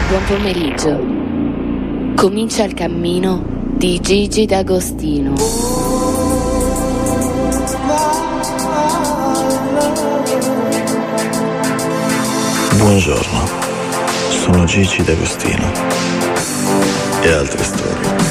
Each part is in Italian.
buon pomeriggio. Comincia il cammino di Gigi D'Agostino. Buongiorno, sono Gigi D'Agostino e altre storie.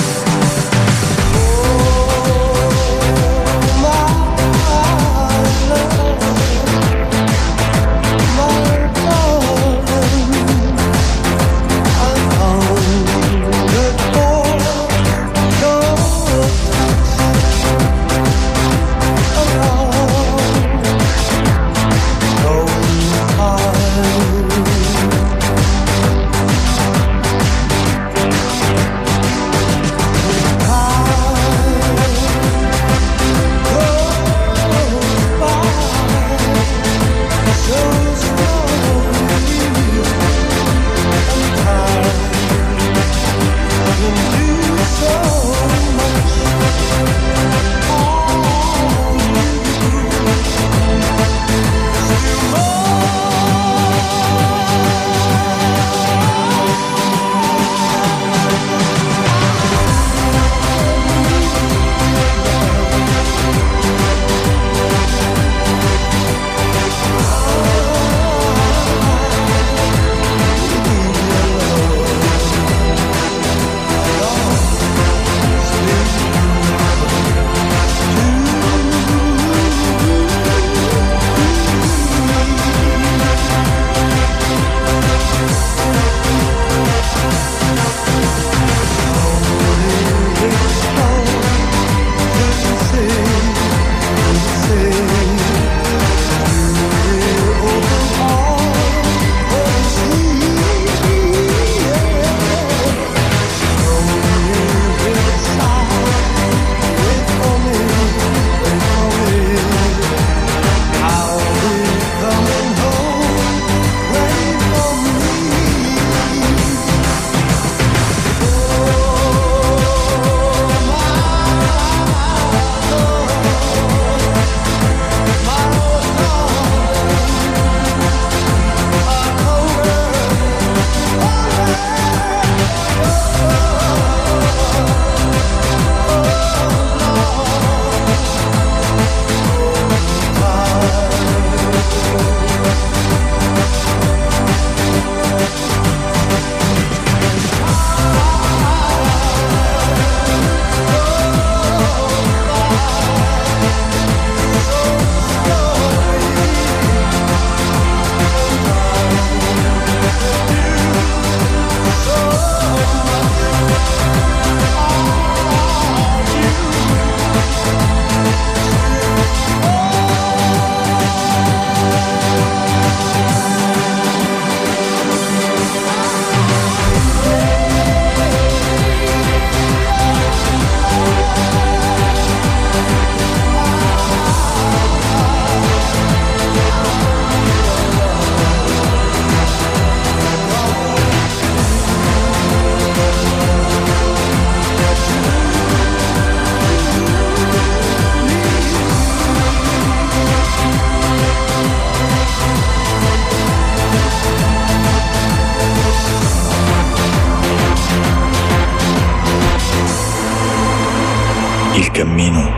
Il cammino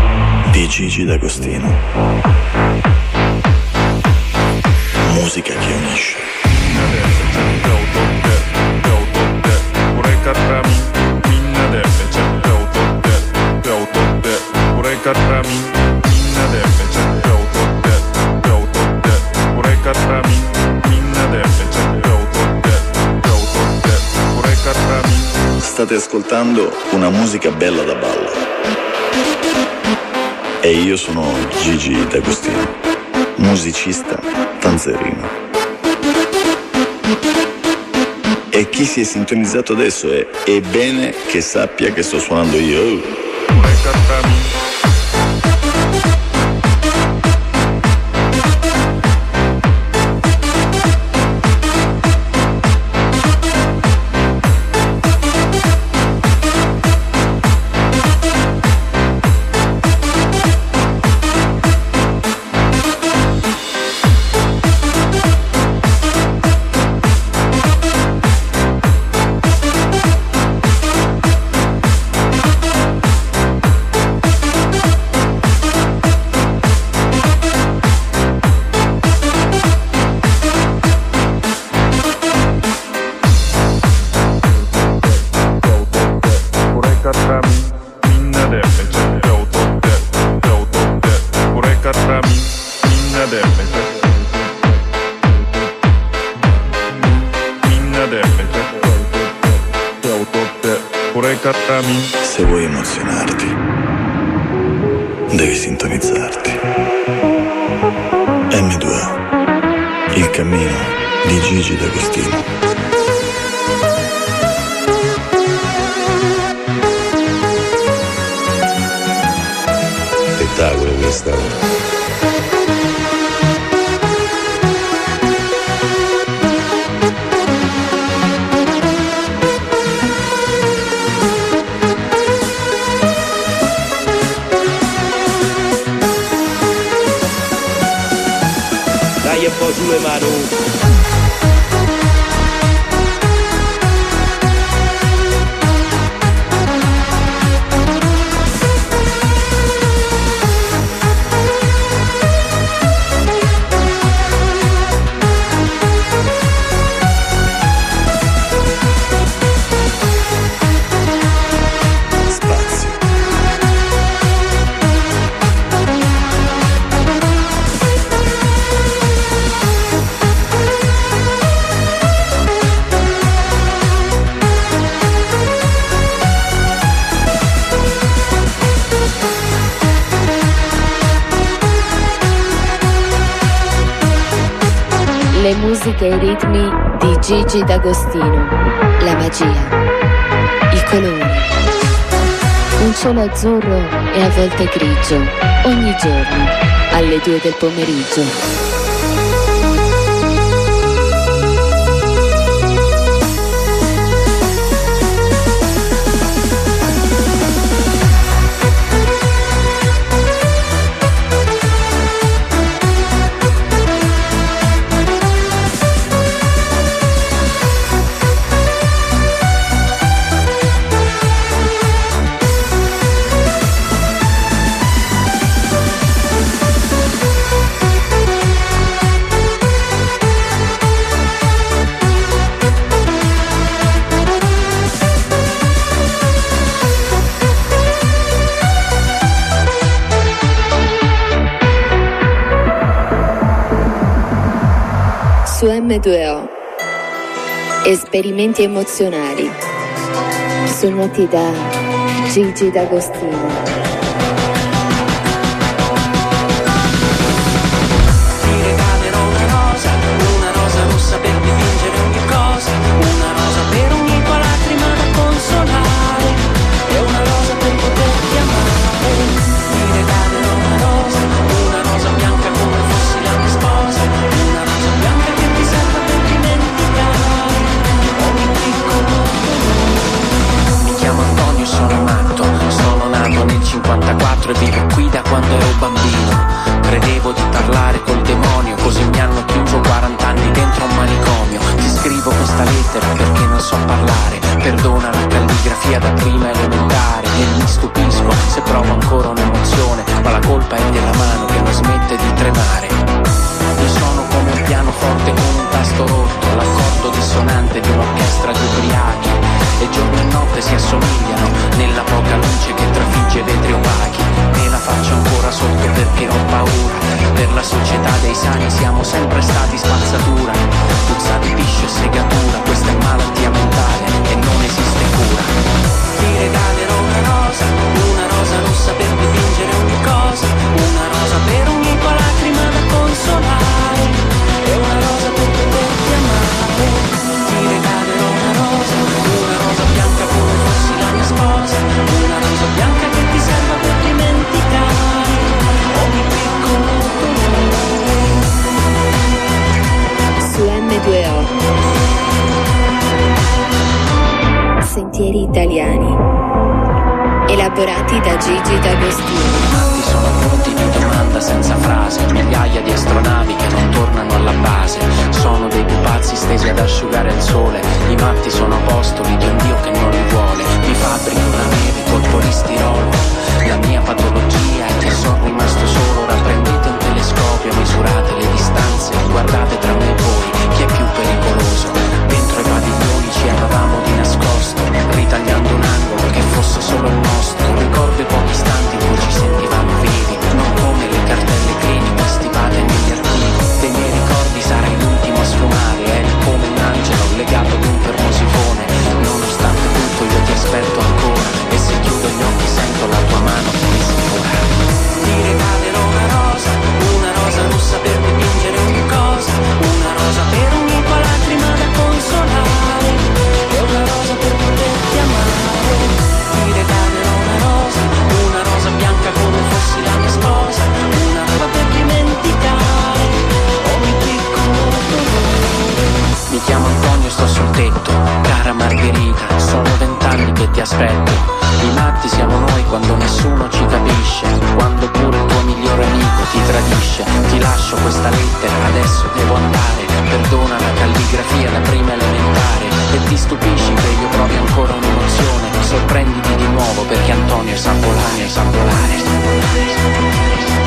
di Gigi D'Agostino. Musica che unisce. State ascoltando una musica bella da ballo. E io sono Gigi D'Agostino, musicista tanzerino. E chi si è sintonizzato adesso è bene che sappia che sto suonando io. carami. Se vuoi emozionarti, devi sintonizzarti. M2O, il cammino di Gigi D'Agostino. Spettacolo questa. Dai un po' giù le mani. Le musiche e i ritmi di Gigi D'Agostino, la magia, i colori, un cielo azzurro e a volte grigio, ogni giorno alle 2 del pomeriggio. Su M2O, esperimenti emozionali, suonati da Gigi D'Agostino. E vivo qui da quando ero bambino. Credevo di parlare col demonio, così mi hanno chiuso 40 anni dentro un manicomio. Ti scrivo questa lettera perché non so parlare. Perdona la calligrafia da prima elementare. E mi stupisco se provo ancora un'emozione, ma la colpa è della mano che non smette di tremare. Io sono come un pianoforte con un tasto rotto, l'accordo dissonante di un'orchestra di ubriachi. E giorno e notte si assomigliano nella poca luce che trafigge vetri opachi. Me la faccio ancora sotto perché ho paura. Per la società dei sani siamo sempre stati spazzatura. Puzza di piscio e segatura, questa è malattia mentale e non esiste cura. Ti regalerò una rosa rossa per dipingere ogni cosa. Una rosa per ogni tua lacrima da consolare. E una rosa per poterti amare. Ti regalerò una rosa bianca come fossi la mia sposa. Una rosa bianca che ti serva per dimenticare ogni piccolo dolore. Su M2O, sentieri italiani, elaborati da Gigi D'Agostino. Sono punti di domanda senza frase, migliaia di astronavi che non tornano alla base. Sono dei pupazzi stesi ad asciugare il sole. I matti sono apostoli di un Dio che non li vuole. Mi fabbrico una neve col polistirolo. La mia patologia è che sono rimasto solo. Ora prendete un telescopio, misurate le distanze, guardate tra me e voi chi è più pericoloso. Dentro i padiglioni ci eravamo di nascosto, ritagliando un angolo che fosse solo il nostro. Ricordo i pochi istanti in cui ci sentivamo vivi, non come le cartelle cliniche stipate negli archivi. Dei miei ricordi sarai l'ultimo a sfumare, eri come un angelo legato ad un termosifone. Nonostante tutto io ti aspetto ancora. sto sul tetto. Cara Margherita, sono 20 anni che ti aspetto. I matti siamo noi quando nessuno ci capisce, quando pure il tuo migliore amico ti tradisce. Ti lascio questa lettera, adesso devo andare. Perdona la calligrafia da prima elementare. E ti stupisci che io provi ancora un'emozione. Sorprenditi di nuovo perché Antonio sa volare, sa volare.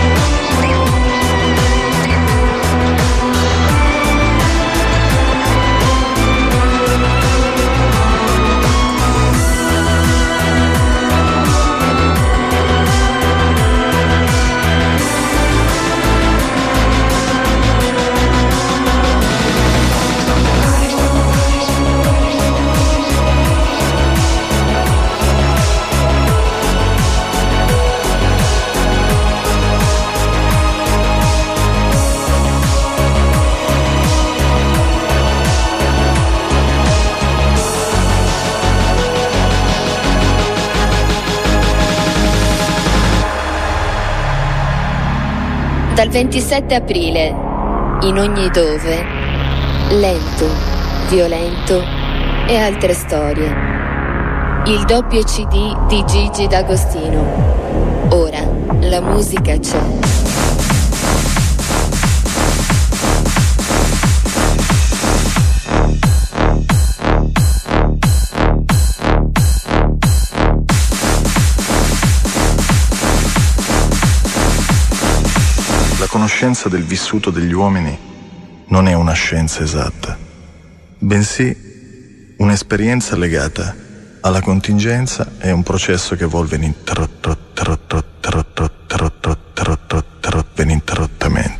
Dal 27 aprile, in ogni dove, lento, violento e altre storie. Il doppio CD di Gigi D'Agostino. Ora la musica c'è. La conoscenza del vissuto degli uomini non è una scienza esatta, bensì un'esperienza legata alla contingenza e un processo che evolve ininterrottamente.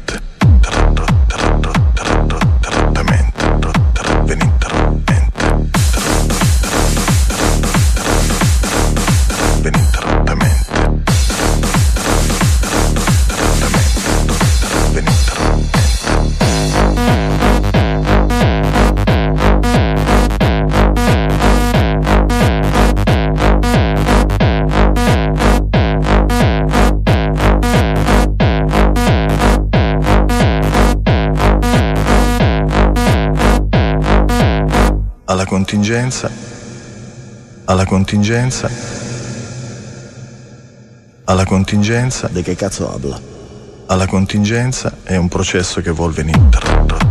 Alla contingenza di che cazzo habla? Alla contingenza è un processo che evolve ininterrottamente.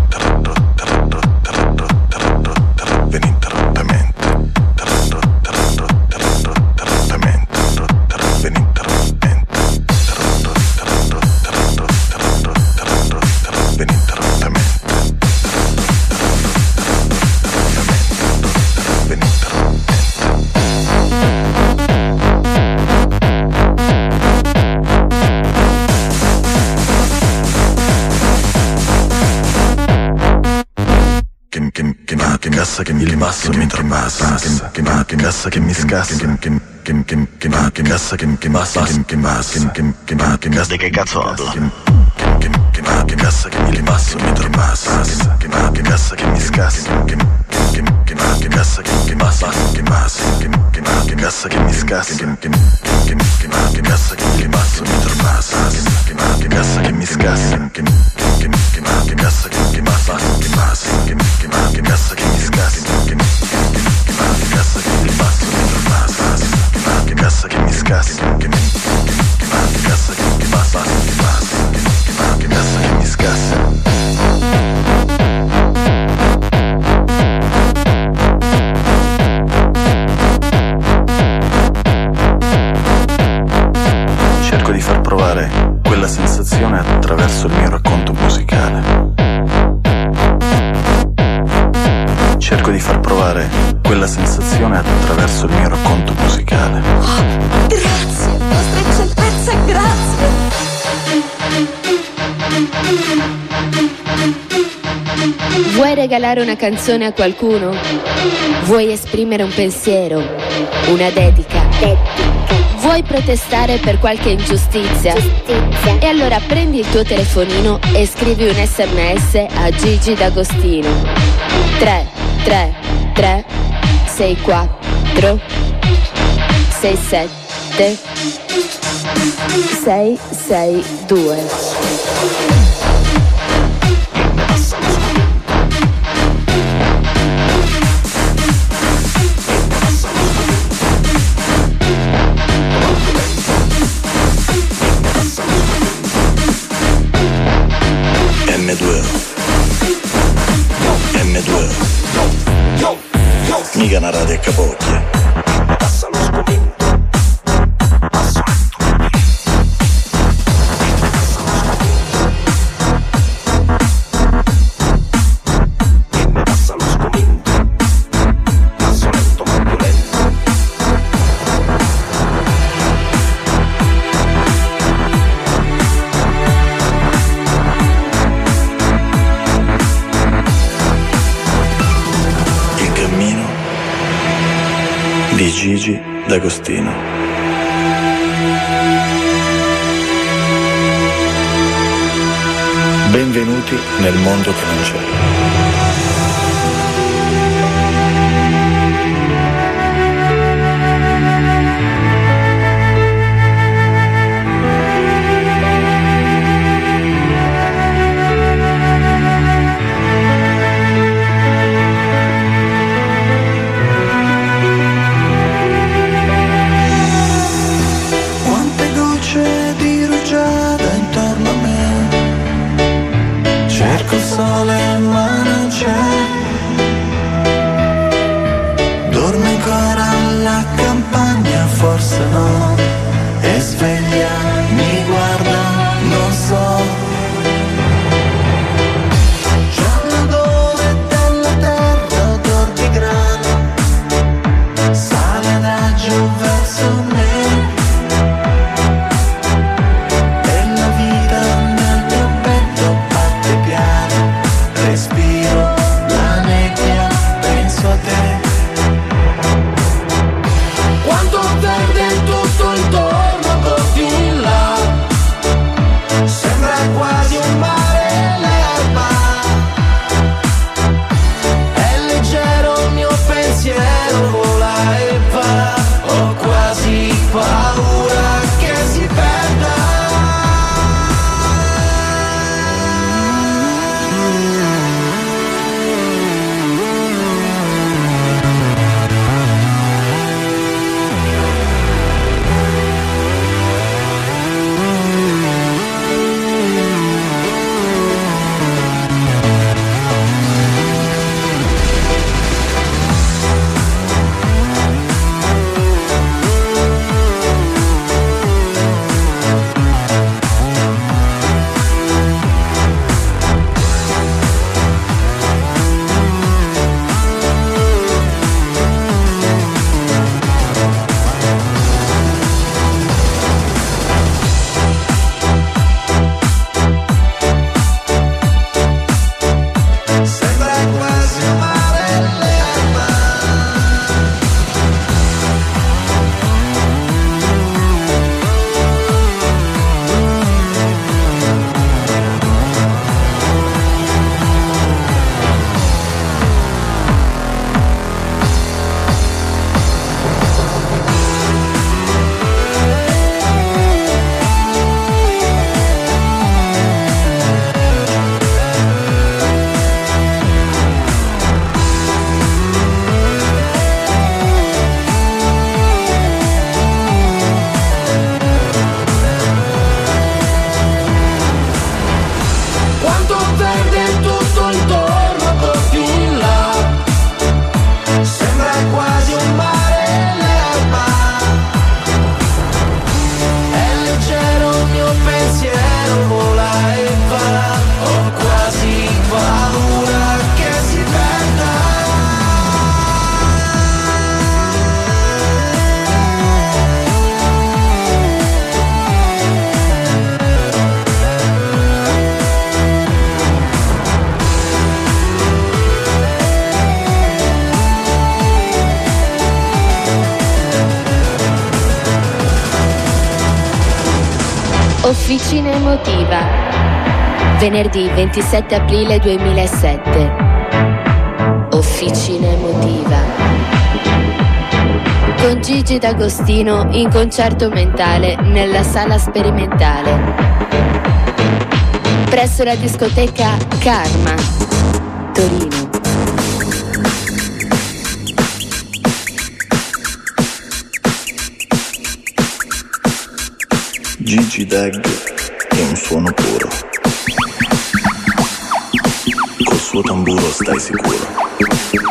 Cassa che mi rimasso mentre passa, che cassa che mi scassa, che cassa che massa, che Di che cazzo habla? che cassa che mi rimasso mentre passa, che cassa che mi scassa, che cassa che massa, che cassa che mi scassa, che cassa che mi rimasso mentre passa, che cassa che mi scassa, che cassa che massa, che cassa che mi scassa, che cassa che mi rimasso mentre passa, che cassa che mi scassa, che cassa che massa, che cassa che mi scassa. Cerco di far provare quella sensazione attraverso il mio racconto musicale. Cerco di far provare quella sensazione attraverso il mio racconto musicale. Oh, grazie, vostra eccellenza, grazie. Vuoi regalare una canzone a qualcuno? Vuoi esprimere un pensiero? Una dedica? Vuoi protestare per qualche ingiustizia? E allora prendi il tuo telefonino e scrivi un SMS a Gigi D'Agostino. 333 64 67 662. Mica una radio a capocchia. Passa lo scomento. Passo lento ma violento. Il cammino di Gigi D'Agostino. Benvenuti nel mondo che non c'è. Quante gocce di rugiada intorno a me. Cerco il sole ma non c'è. Dorme ancora la campagna, forse no. E sveglia, mi guarda, non so. C'è un odore della terra, odor di grano. Sale adagio verso me. E la vita nel mio petto batte piano. Respiro la nebbia, penso a te. Quanto verde tutto intorno, porti in là. Sembra quasi un mare l'erba. È leggero il mio pensiero, vola e va. Ho quasi paura che si perda. Sembra quasi un mare l'erba. Quanto verde tutto intorno, porti in là. Sembra quasi un mare l'erba. È leggero il mio pensiero, vola e va. Ho quasi paura che si perda. Officina emotiva. Venerdì 27 aprile 2007. Officina emotiva. Con Gigi D'Agostino in concerto mentale nella sala sperimentale. Presso la discoteca Karma, Torino. Gigi Dag è un suono puro. Col suo tamburo stai sicuro.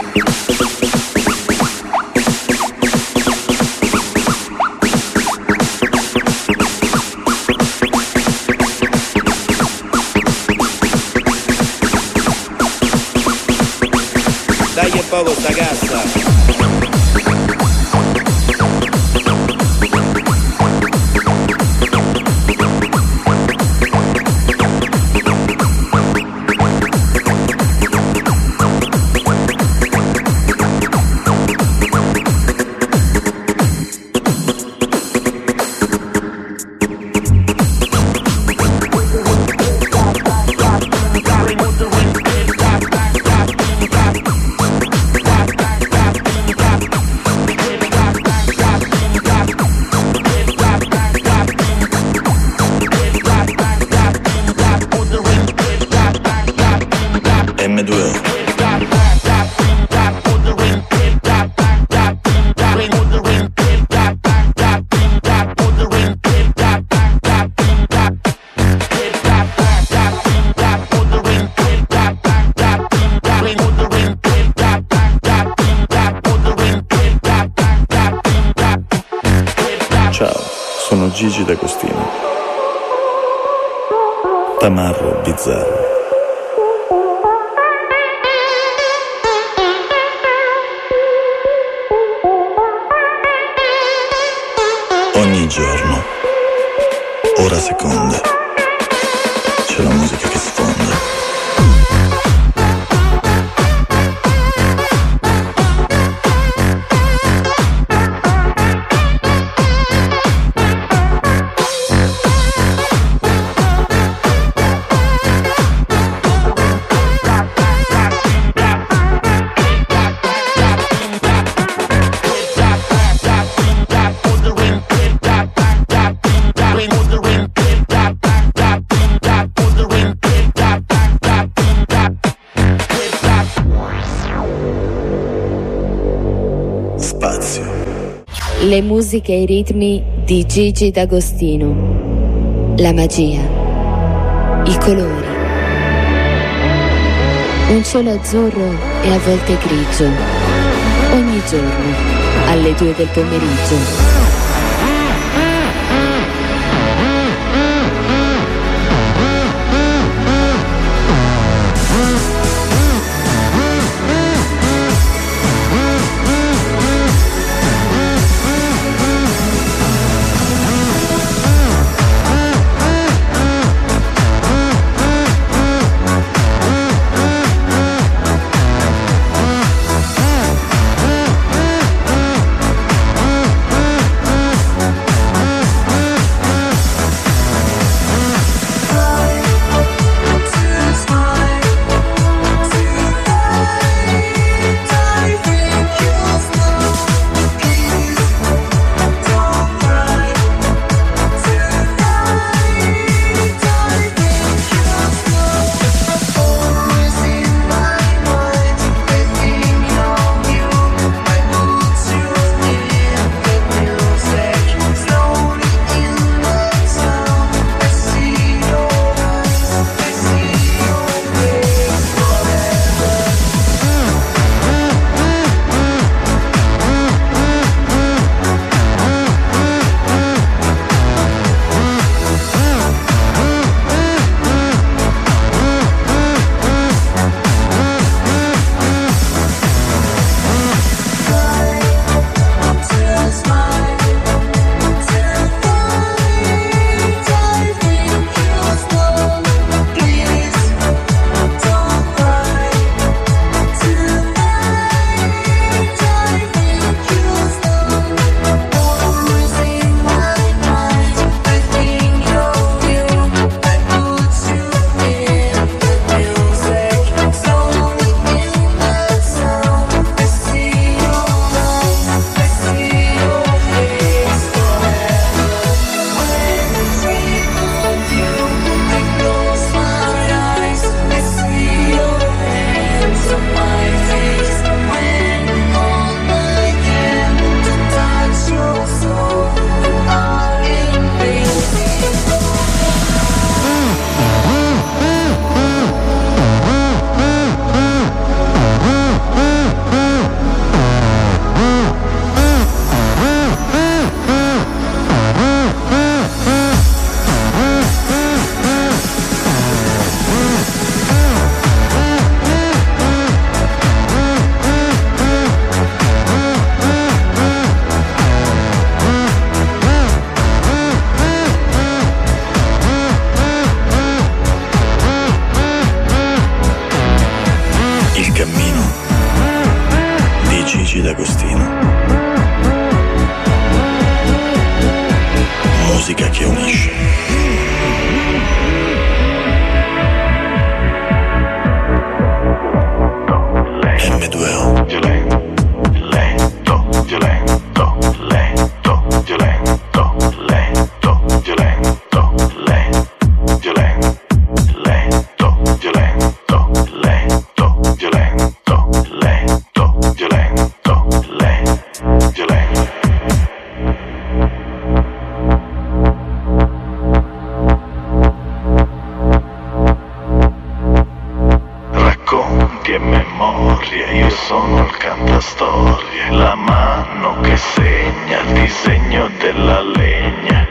trovo sta cassa? Sono Gigi D'Agostino. Tamarro bizzarro. Ogni giorno, ora seconda, c'è la musica che sfonda. Le musiche e i ritmi di Gigi D'Agostino. La magia. I colori. Un cielo azzurro e a volte grigio. Ogni giorno, alle 2 del pomeriggio. Gigi D'Agostino. Musica che unisce. M2O. Violento, lento, violento, lento, violento, lento, violento, lento, violento, lento, violento, lento, violento, lento, violento, lento, violento. Racconti e memorie, io sono il cantastorie, la mano che segna il disegno della legna.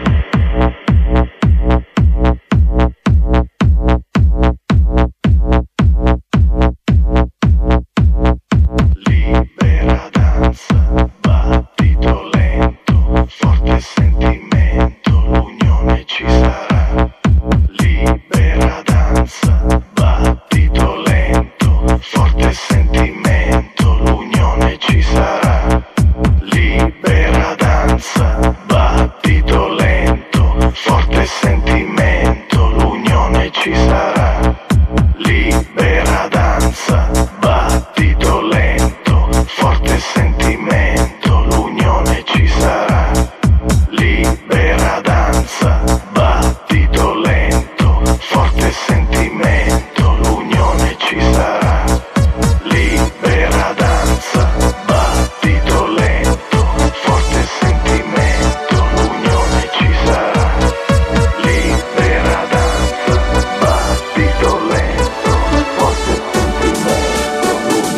Libera danza, battito lento, forte sentimento, l'unione ci sarà. Libera danza, battito lento, forte sentimento, l'unione ci sarà. Libera danza, battito lento, forte sentimento, l'unione ci sarà. Libera danza, battito lento, forte sentimento, l'unione ci sarà. Libera danza, battito lento, forte sentimento, l'unione ci sarà. Libera danza, battito lento, forte sentimento, l'unione ci sarà. Libera danza, battito lento, forte sentimento,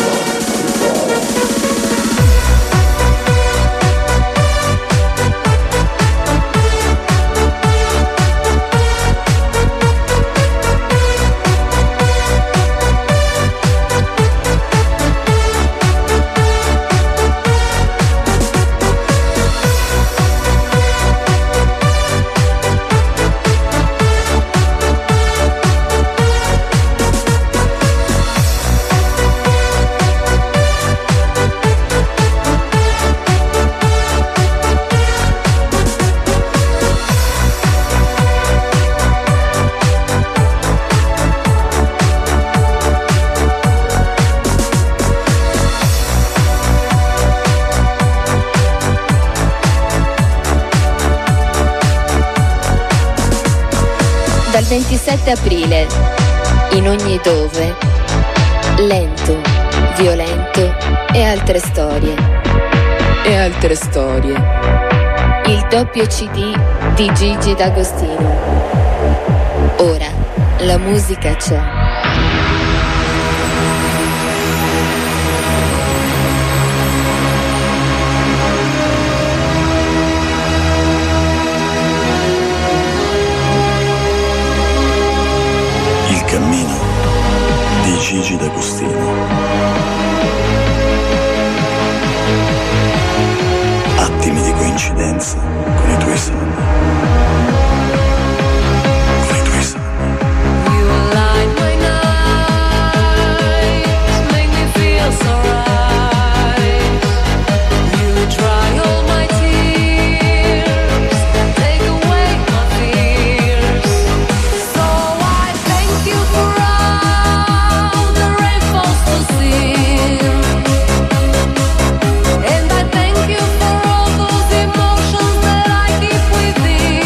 Dal 27 aprile, in ogni dove, lento, violento e altre storie. E altre storie. Il doppio CD di Gigi D'Agostino. Ora la musica c'è. Il cammino di Gigi D'Agostino. Attimi di coincidenza con i tuoi sogni. Con i tuoi sogni. And I thank you for all those emotions that I keep within.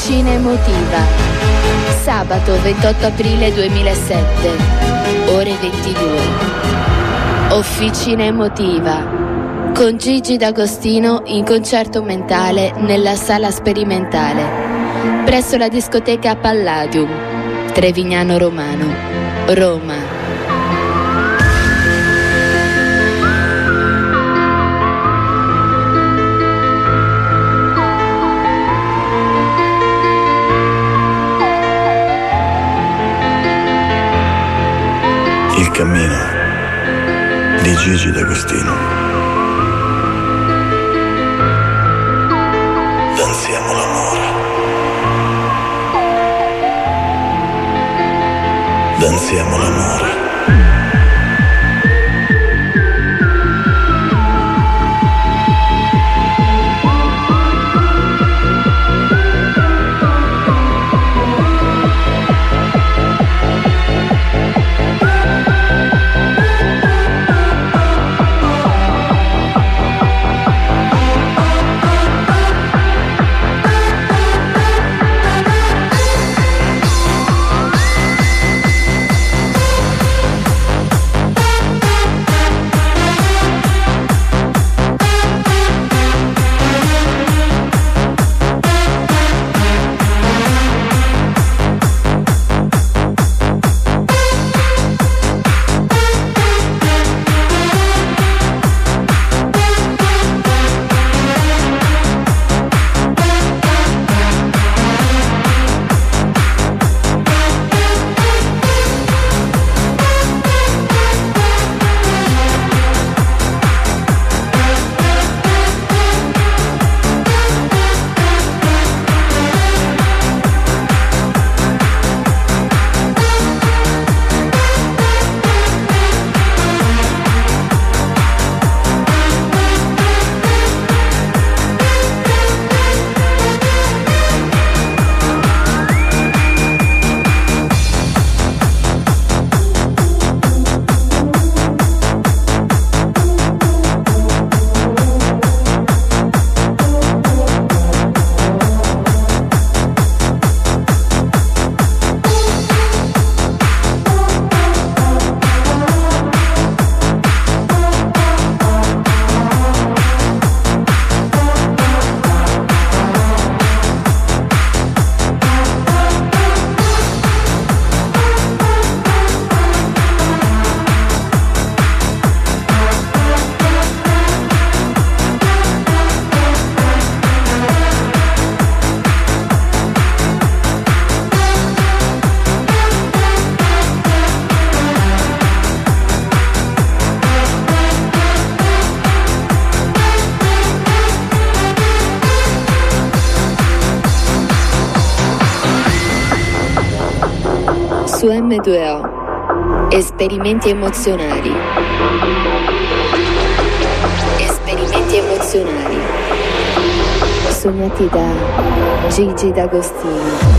Officina emotiva. Sabato 28 aprile 2007, ore 22. Officina emotiva. Con Gigi D'Agostino in concerto mentale nella sala sperimentale, presso la discoteca Palladium, Trevignano Romano, Roma. Il cammino di Gigi D'Agostino. Danziamo l'amore. Danziamo l'amore. Su M2O, esperimenti emozionali. Esperimenti emozionali. Sognati da Gigi D'Agostino.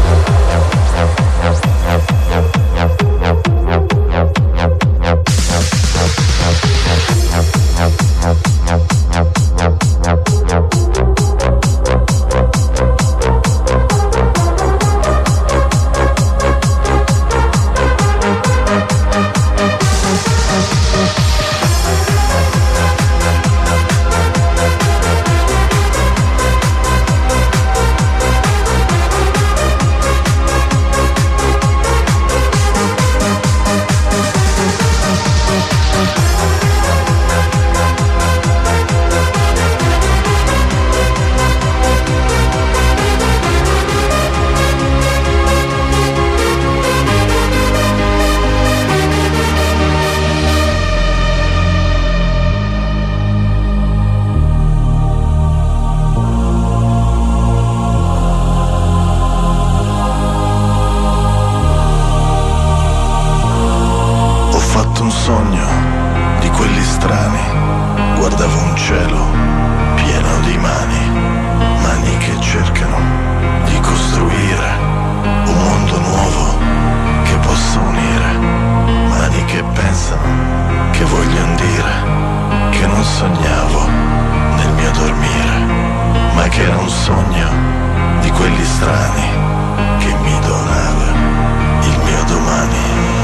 Sognavo nel mio dormire, ma che era un sogno di quelli strani che mi donava il mio domani.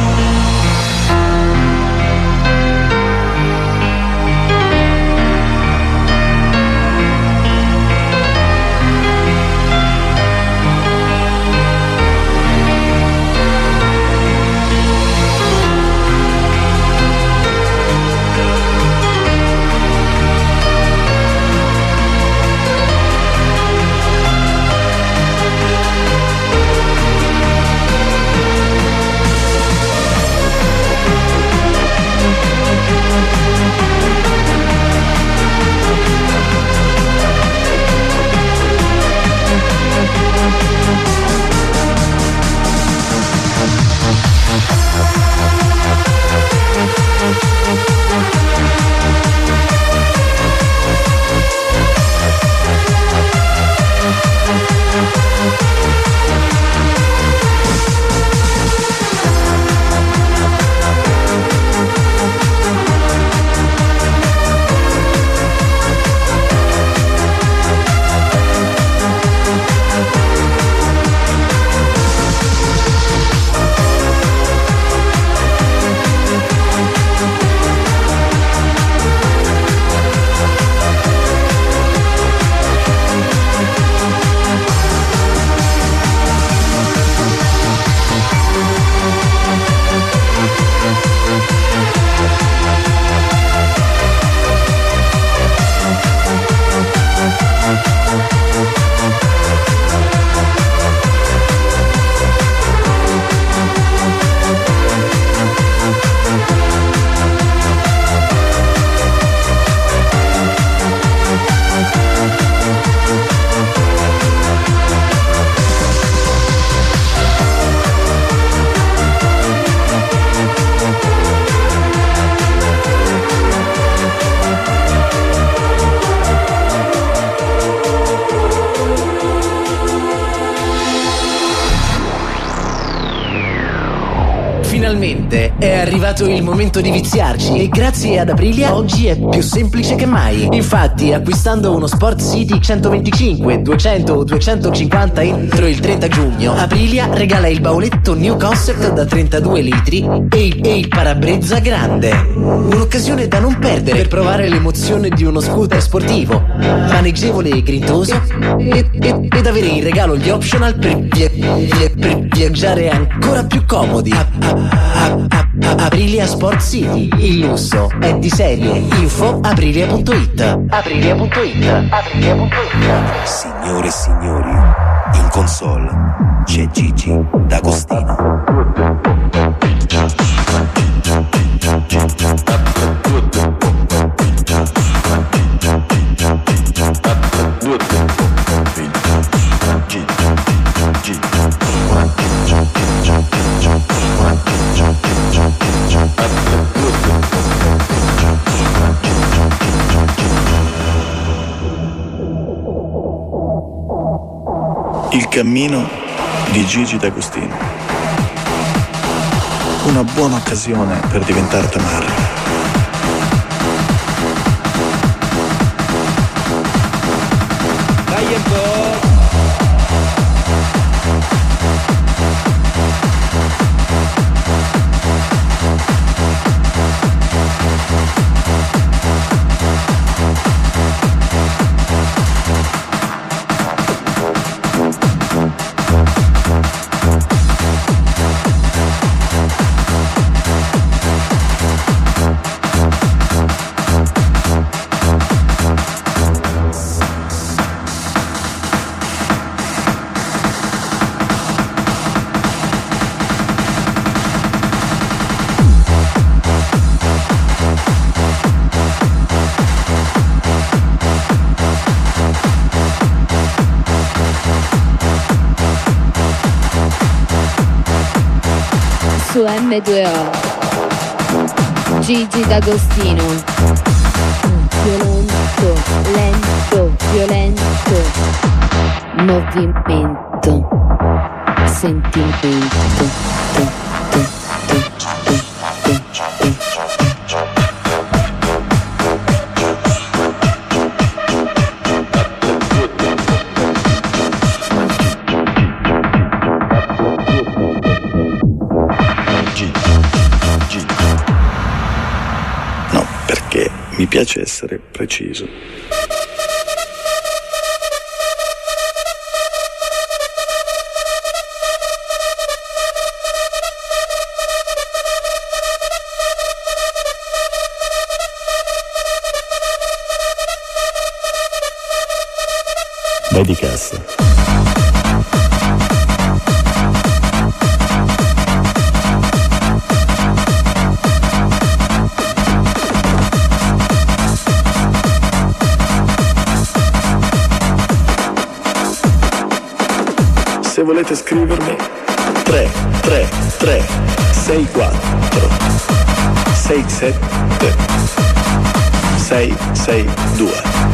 Finalmente è arrivato il momento di viziarci e grazie ad Aprilia oggi è più semplice che mai. Infatti, acquistando uno Sport City 125, 200 o 250 entro il 30 giugno, Aprilia regala il bauletto New Concept da 32 litri e il parabrezza grande. Un'occasione da non perdere per provare l'emozione di uno scooter sportivo, maneggevole e grintoso ed avere in regalo gli optional per viaggiare ancora più comodi. Aprilia Sport City, il lusso è di serie. Info aprilia.it. Signore e signori, in console c'è Gigi D'Agostino. Il cammino di Gigi D'Agostino. Una buona occasione per diventare tamarri. Dai un po'. Su M2O Gigi D'Agostino. Violento, lento, violento. Movimento, sentimento. piace essere preciso. Vai di cassa. Se volete scrivermi 333 64 67 662.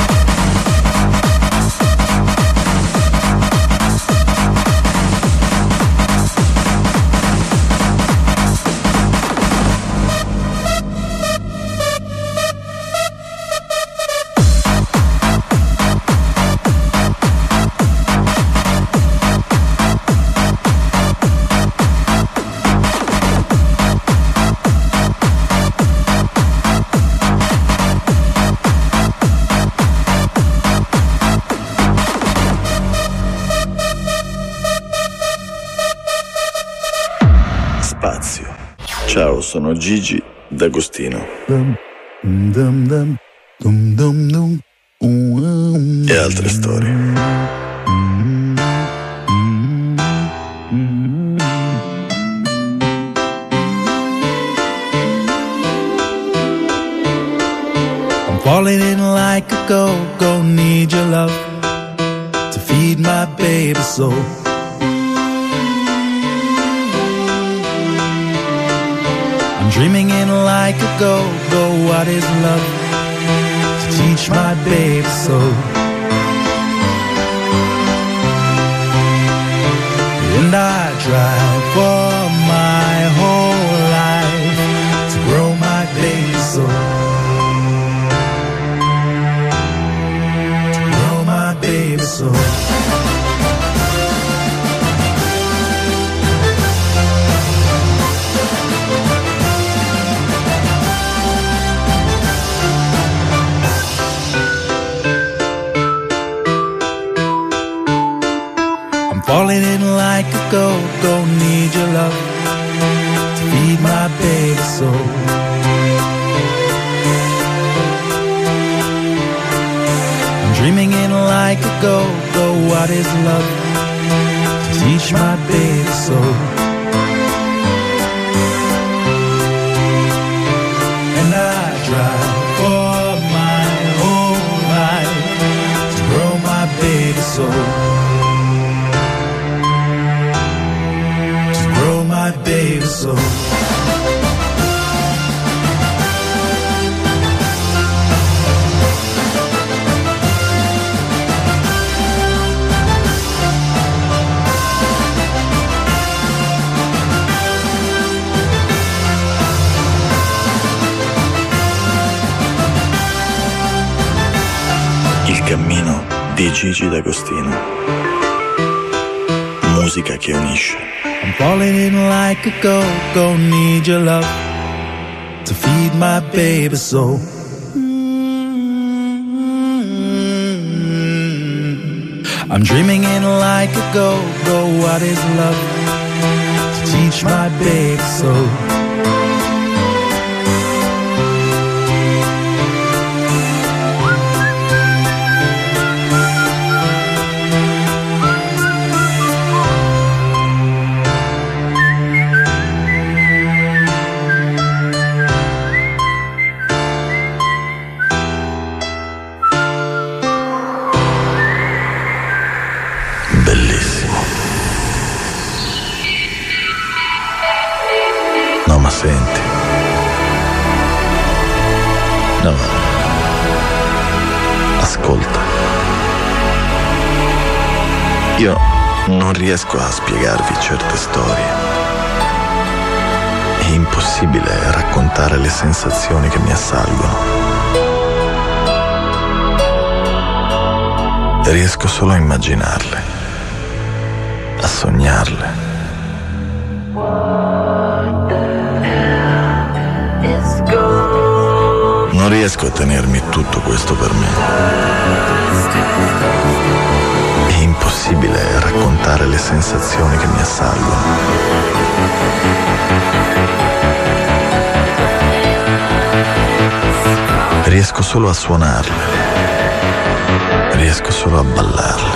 Ciao, sono Gigi D'Agostino. E altre storie. I'm falling in like a go-go, need your love to feed my baby soul. Dreaming in like a go-go, what is love? To teach my baby soul. And I tried for my whole life to grow my baby soul. To grow my baby soul. Falling in like a go-go, need your love to feed my baby soul. I'm dreaming in like a go-go, what is love to teach my baby soul. And I tried for my whole life to grow my baby soul. My baby soul. Il cammino di Gigi D'Agostino. Musica che unisce. I'm falling in like a go-go, need your love to feed my baby soul. I'm dreaming in like a go-go, what is love to teach my baby soul. Senti. No. Ascolta. Io non riesco a spiegarvi certe storie. È impossibile raccontare le sensazioni che mi assalgono. Riesco solo a immaginarle, a sognarle. Non riesco riesco a tenermi tutto questo per me. È impossibile raccontare le sensazioni che mi assalgono. Riesco solo a suonarle, riesco solo a ballarle.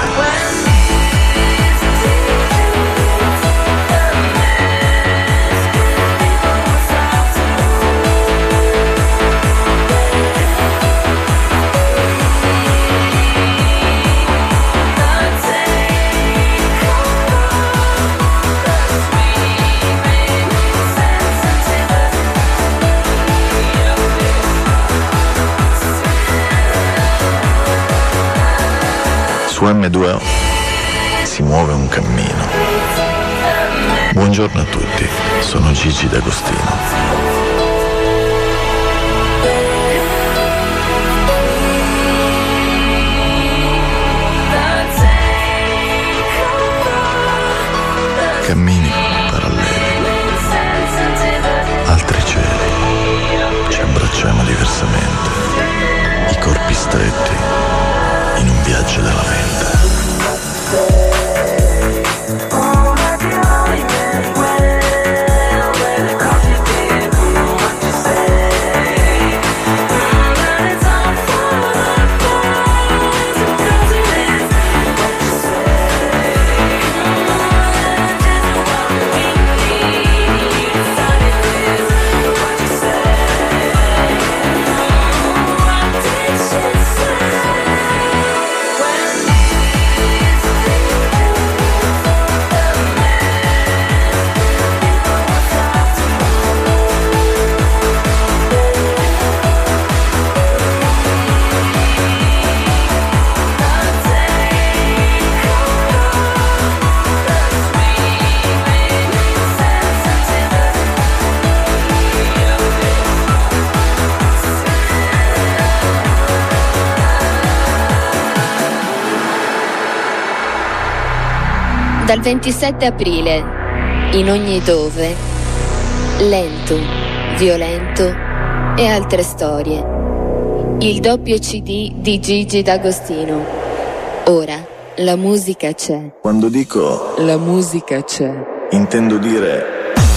Su M2O si muove un cammino. Buongiorno a tutti, sono Gigi D'Agostino. Cammini paralleli, altri cieli, ci abbracciamo diversamente, i corpi stretti in un viaggio della mente. Dal 27 aprile, in ogni dove, lento, violento e altre storie. Il doppio CD di Gigi D'Agostino. Ora, la musica c'è. Quando dico la musica c'è, intendo dire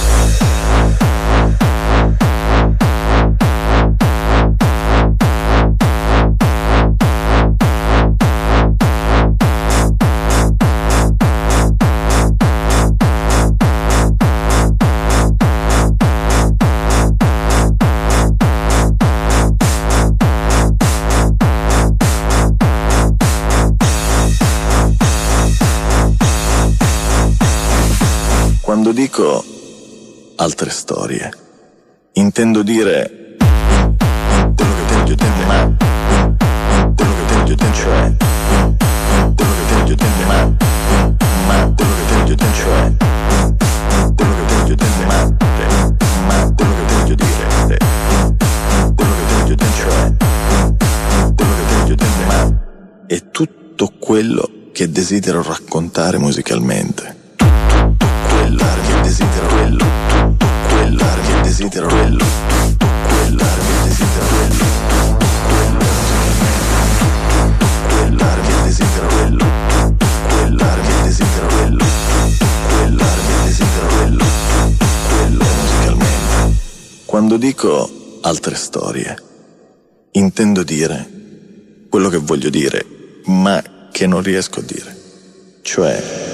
quando dico altre storie, intendo dire è tutto quello che desidero raccontare musicalmente. Desidero quello, tutto quello che desidero quello, tutto quello che desidero quello, quello che desidero quello, quello che desidero quello, quello che desidero quello, quello musicalmente. Quando dico altre storie, intendo dire quello che voglio dire, ma che non riesco a dire, cioè